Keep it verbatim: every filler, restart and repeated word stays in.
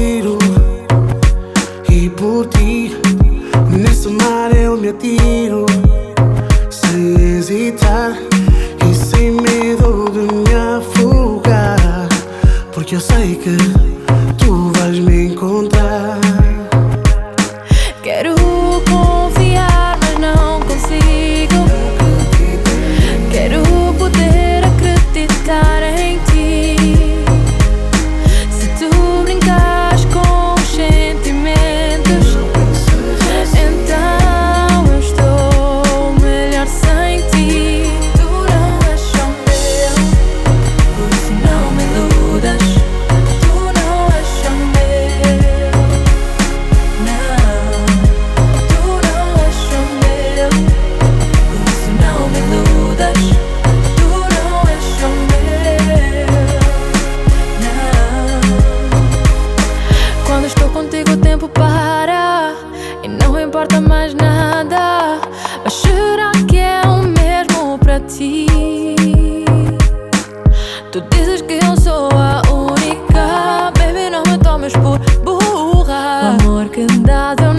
tiro, e por ti nesse mar eu me atiro, sem hesitar e sem medo de me afogar, porque eu sei que tu vais me encontrar. Quero confiar, mas não consigo. Quero poder acreditar em ti. Se tu brincas com os sentimentos, então eu estou melhor sem ti. Tu não és só meu, por isso não me iludas. Tu não és só meu, não. Tu não és só meu, por isso não me iludas. Tu não és só meu, não. Quando estou contigo o tempo para e não importa mais nada. Mas será que é o mesmo para ti? Tu dizes que eu sou a única. Baby, não me tomes por burra. O amor que dás eu